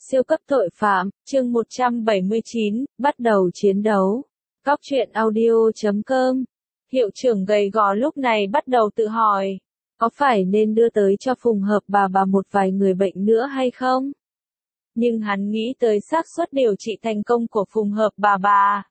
Siêu cấp tội phạm, chương 179, bắt đầu chiến đấu. Góc truyện audio.com. Hiệu trưởng gầy gò lúc này bắt đầu tự hỏi, có phải nên đưa tới cho Phùng Hợp bà một vài người bệnh nữa hay không? Nhưng hắn nghĩ tới xác suất điều trị thành công của Phùng Hợp bà.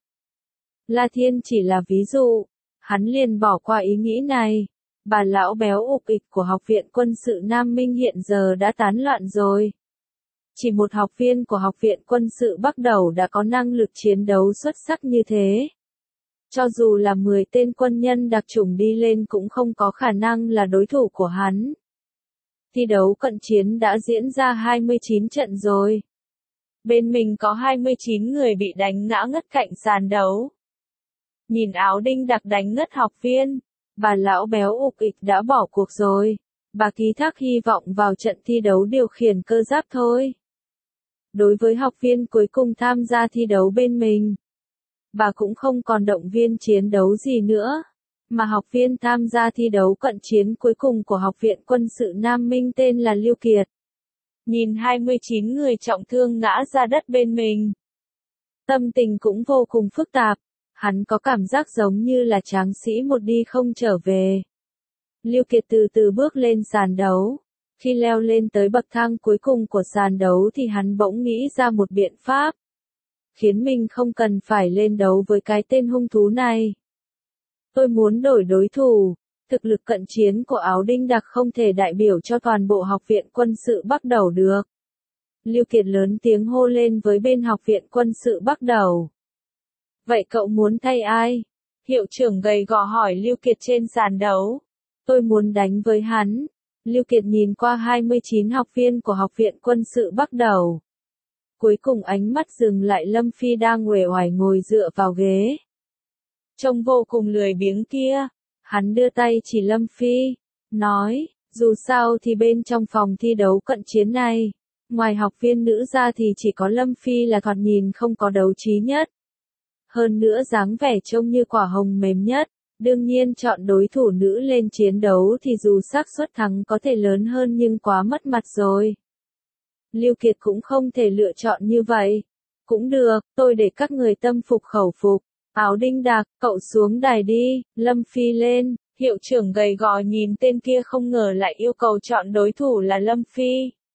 La Thiên chỉ là ví dụ, hắn liền bỏ qua ý nghĩ này. Bà lão béo ục ịch của Học viện Quân sự Nam Minh hiện giờ đã tán loạn rồi. Chỉ một học viên của Học viện Quân sự Bắc Đầu đã có năng lực chiến đấu xuất sắc như thế. Cho dù là 10 tên quân nhân đặc chủng đi lên cũng không có khả năng là đối thủ của hắn. Thi đấu cận chiến đã diễn ra 29 trận rồi. Bên mình có 29 người bị đánh ngã ngất cạnh sàn đấu. Nhìn áo đinh đặc đánh ngất học viên, bà lão béo ục ịch đã bỏ cuộc rồi. Bà ký thác hy vọng vào trận thi đấu điều khiển cơ giáp thôi. Đối với học viên cuối cùng tham gia thi đấu bên mình, bà cũng không còn động viên chiến đấu gì nữa, mà học viên tham gia thi đấu cận chiến cuối cùng của Học viện Quân sự Nam Minh tên là Lưu Kiệt. Nhìn 29 người trọng thương ngã ra đất bên mình, tâm tình cũng vô cùng phức tạp, hắn có cảm giác giống như là tráng sĩ một đi không trở về. Lưu Kiệt từ từ bước lên sàn đấu. Khi leo lên tới bậc thang cuối cùng của sàn đấu thì hắn bỗng nghĩ ra một biện pháp, khiến mình không cần phải lên đấu với cái tên hung thú này. Tôi muốn đổi đối thủ, thực lực cận chiến của áo đinh đặc không thể đại biểu cho toàn bộ Học viện Quân sự Bắc Đầu được. Lưu Kiệt lớn tiếng hô lên với bên Học viện Quân sự Bắc Đầu. Vậy cậu muốn thay ai? Hiệu trưởng gầy gò hỏi Lưu Kiệt trên sàn đấu. Tôi muốn đánh với hắn. Lưu Kiệt nhìn qua 29 học viên của Học viện Quân sự Bắc Đầu. Cuối cùng ánh mắt dừng lại Lâm Phi đang uể oải ngồi dựa vào ghế. Trông vô cùng lười biếng kia. Hắn đưa tay chỉ Lâm Phi, nói, dù sao thì bên trong phòng thi đấu cận chiến này, ngoài học viên nữ ra thì chỉ có Lâm Phi là thoạt nhìn không có đấu trí nhất. Hơn nữa dáng vẻ trông như quả hồng mềm nhất. Đương nhiên chọn đối thủ nữ lên chiến đấu thì dù xác suất thắng có thể lớn hơn nhưng quá mất mặt rồi. Lưu Kiệt cũng không thể lựa chọn như vậy. Cũng được, tôi để các người tâm phục khẩu phục. Áo đinh đặc, cậu xuống đài đi. Lâm Phi lên. Hiệu trưởng gầy gò nhìn tên kia không ngờ lại yêu cầu chọn đối thủ là Lâm Phi.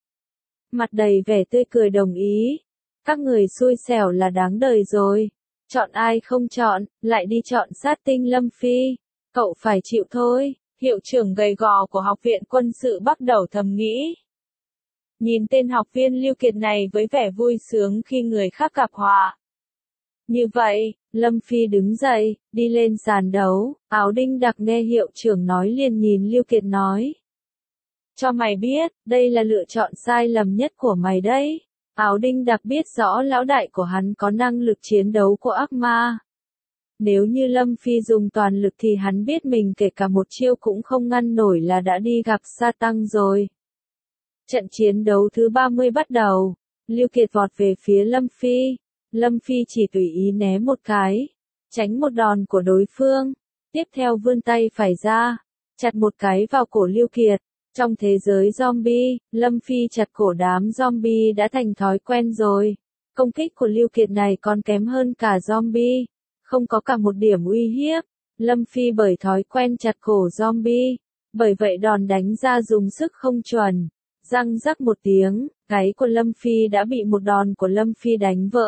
Mặt đầy vẻ tươi cười đồng ý. Các người xui xẻo là đáng đời rồi. Chọn ai không chọn, lại đi chọn sát tinh Lâm Phi. Cậu phải chịu thôi, hiệu trưởng gầy gò của Học viện Quân sự Bắc Đầu thầm nghĩ. Nhìn tên học viên Lưu Kiệt này với vẻ vui sướng khi người khác gặp họa. Như vậy, Lâm Phi đứng dậy, đi lên sàn đấu, áo đinh đặc nghe hiệu trưởng nói liền nhìn Lưu Kiệt nói. Cho mày biết, đây là lựa chọn sai lầm nhất của mày đấy. Áo đinh đặc biết rõ lão đại của hắn có năng lực chiến đấu của ác ma. Nếu như Lâm Phi dùng toàn lực thì hắn biết mình kể cả một chiêu cũng không ngăn nổi là đã đi gặp sa tăng rồi. Trận chiến đấu thứ 30 bắt đầu. Lưu Kiệt vọt về phía Lâm Phi. Lâm Phi chỉ tùy ý né một cái, tránh một đòn của đối phương. Tiếp theo vươn tay phải ra, chặt một cái vào cổ Lưu Kiệt. Trong thế giới zombie, Lâm Phi chặt cổ đám zombie đã thành thói quen rồi. Công kích của Lưu Kiệt này còn kém hơn cả zombie. Không có cả một điểm uy hiếp. Lâm Phi bởi thói quen chặt cổ zombie. Bởi vậy đòn đánh ra dùng sức không chuẩn. Răng rắc một tiếng, gáy của Lâm Phi đã bị một đòn của Lâm Phi đánh vỡ.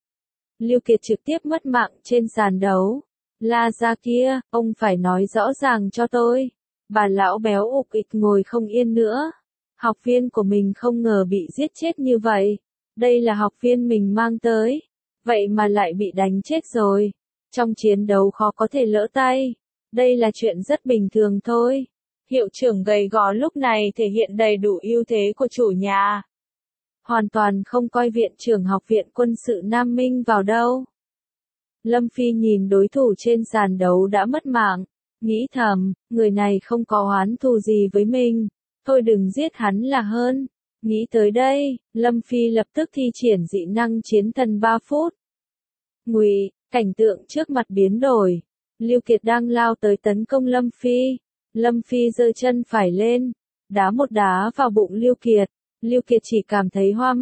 Lưu Kiệt trực tiếp mất mạng trên sàn đấu. La ra kia, ông phải nói rõ ràng cho tôi. Bà lão béo ục ịch ngồi không yên nữa. Học viên của mình không ngờ bị giết chết như vậy. Đây là học viên mình mang tới. Vậy mà lại bị đánh chết rồi. Trong chiến đấu khó có thể lỡ tay. Đây là chuyện rất bình thường thôi. Hiệu trưởng gầy gò lúc này thể hiện đầy đủ ưu thế của chủ nhà. Hoàn toàn không coi viện trưởng Học viện Quân sự Nam Minh vào đâu. Lâm Phi nhìn đối thủ trên sàn đấu đã mất mạng. Nghĩ thầm, người này không có oán thù gì với mình. Thôi đừng giết hắn là hơn. Nghĩ tới đây, Lâm Phi lập tức thi triển dị năng chiến thần 3 phút. Ngụy, cảnh tượng trước mặt biến đổi. Lưu Kiệt đang lao tới tấn công Lâm Phi. Lâm Phi giơ chân phải lên, đá một đá vào bụng Lưu Kiệt. Lưu Kiệt chỉ cảm thấy hoa mắt,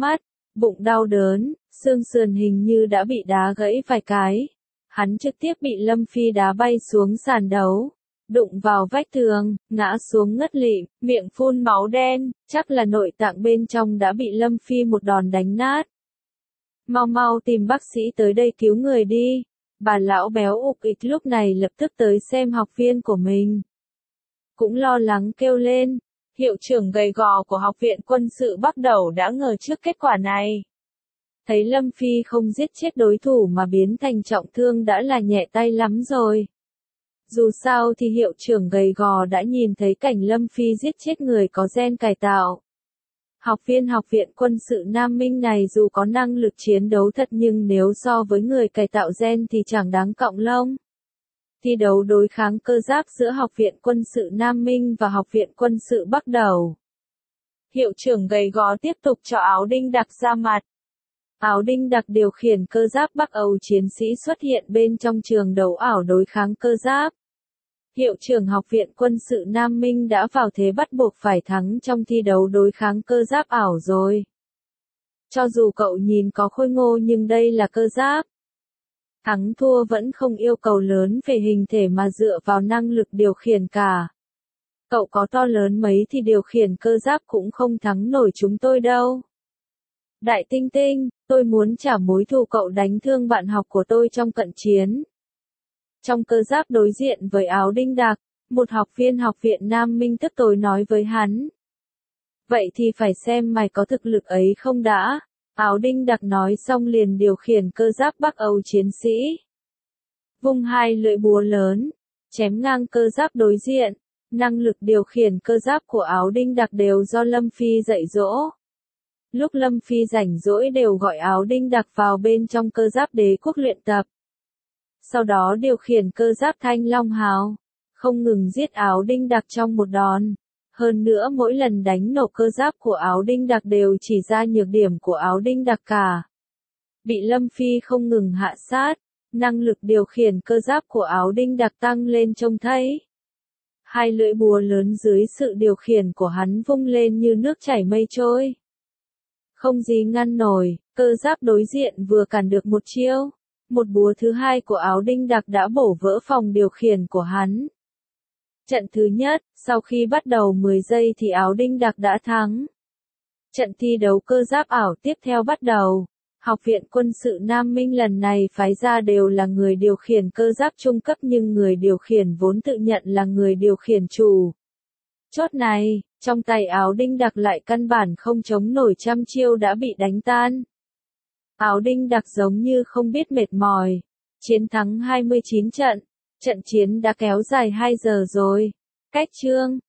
Bụng đau đớn, xương sườn hình như đã bị đá gãy vài cái. Hắn trực tiếp bị Lâm Phi đá bay xuống sàn đấu, đụng vào vách tường, ngã xuống ngất lịm, miệng phun máu đen, chắc là nội tạng bên trong đã bị Lâm Phi một đòn đánh nát. Mau mau tìm bác sĩ tới đây cứu người đi. Bà lão béo ục ịch lúc này lập tức tới xem học viên của mình. Cũng lo lắng kêu lên. Hiệu trưởng gầy gò của Học viện Quân sự Bắc Đầu đã ngờ trước kết quả này. Thấy Lâm Phi không giết chết đối thủ mà biến thành trọng thương đã là nhẹ tay lắm rồi. Dù sao thì hiệu trưởng gầy gò đã nhìn thấy cảnh Lâm Phi giết chết người có gen cải tạo. Học viên Học viện Quân sự Nam Minh này dù có năng lực chiến đấu thật nhưng nếu so với người cải tạo gen thì chẳng đáng cọng lông. Thi đấu đối kháng cơ giáp giữa Học viện Quân sự Nam Minh và Học viện Quân sự Bắc Đầu. Hiệu trưởng gầy gò tiếp tục cho Áo Đinh Đặc ra mặt. Áo Đinh Đặc điều khiển cơ giáp Bắc Âu chiến sĩ xuất hiện bên trong trường đấu ảo đối kháng cơ giáp. Hiệu trưởng Học viện Quân sự Nam Minh đã vào thế bắt buộc phải thắng trong thi đấu đối kháng cơ giáp ảo rồi. Cho dù cậu nhìn có khôi ngô nhưng đây là cơ giáp. Thắng thua vẫn không yêu cầu lớn về hình thể mà dựa vào năng lực điều khiển cả. Cậu có to lớn mấy thì điều khiển cơ giáp cũng không thắng nổi chúng tôi đâu. Đại Tinh Tinh, tôi muốn trả mối thù cậu đánh thương bạn học của tôi trong cận chiến. Trong cơ giáp đối diện với Áo Đinh Đặc, một học viên Học viện Nam Minh tức tối nói với hắn. Vậy thì phải xem mày có thực lực ấy không đã. Áo Đinh Đặc nói xong liền điều khiển cơ giáp Bắc Âu chiến sĩ. Vung hai lưỡi búa lớn, chém ngang cơ giáp đối diện. Năng lực điều khiển cơ giáp của Áo Đinh Đặc đều do Lâm Phi dạy dỗ. Lúc Lâm Phi rảnh rỗi đều gọi Áo Đinh Đặc vào bên trong cơ giáp Đế Quốc luyện tập. Sau đó điều khiển cơ giáp Thanh Long Hào, không ngừng giết Áo Đinh Đặc trong một đòn. Hơn nữa mỗi lần đánh nổ cơ giáp của Áo Đinh Đặc đều chỉ ra nhược điểm của Áo Đinh Đặc cả. Bị Lâm Phi không ngừng hạ sát, năng lực điều khiển cơ giáp của Áo Đinh Đặc tăng lên trông thấy. Hai lưỡi búa lớn dưới sự điều khiển của hắn vung lên như nước chảy mây trôi. Không gì ngăn nổi, cơ giáp đối diện vừa cản được một chiêu. Một búa thứ hai của Áo Đinh Đặc đã bổ vỡ phòng điều khiển của hắn. Trận thứ nhất, sau khi bắt đầu 10 giây thì Áo Đinh Đặc đã thắng. Trận thi đấu cơ giáp ảo tiếp theo bắt đầu. Học viện Quân sự Nam Minh lần này phái ra đều là người điều khiển cơ giáp trung cấp nhưng người điều khiển vốn tự nhận là người điều khiển chủ. Chốt này, trong tay Áo Đinh Đặc lại căn bản không chống nổi trăm chiêu đã bị đánh tan. Áo Đinh Đặc giống như không biết mệt mỏi. Chiến thắng 29 trận. Trận chiến đã kéo dài 2 giờ rồi. Cách chương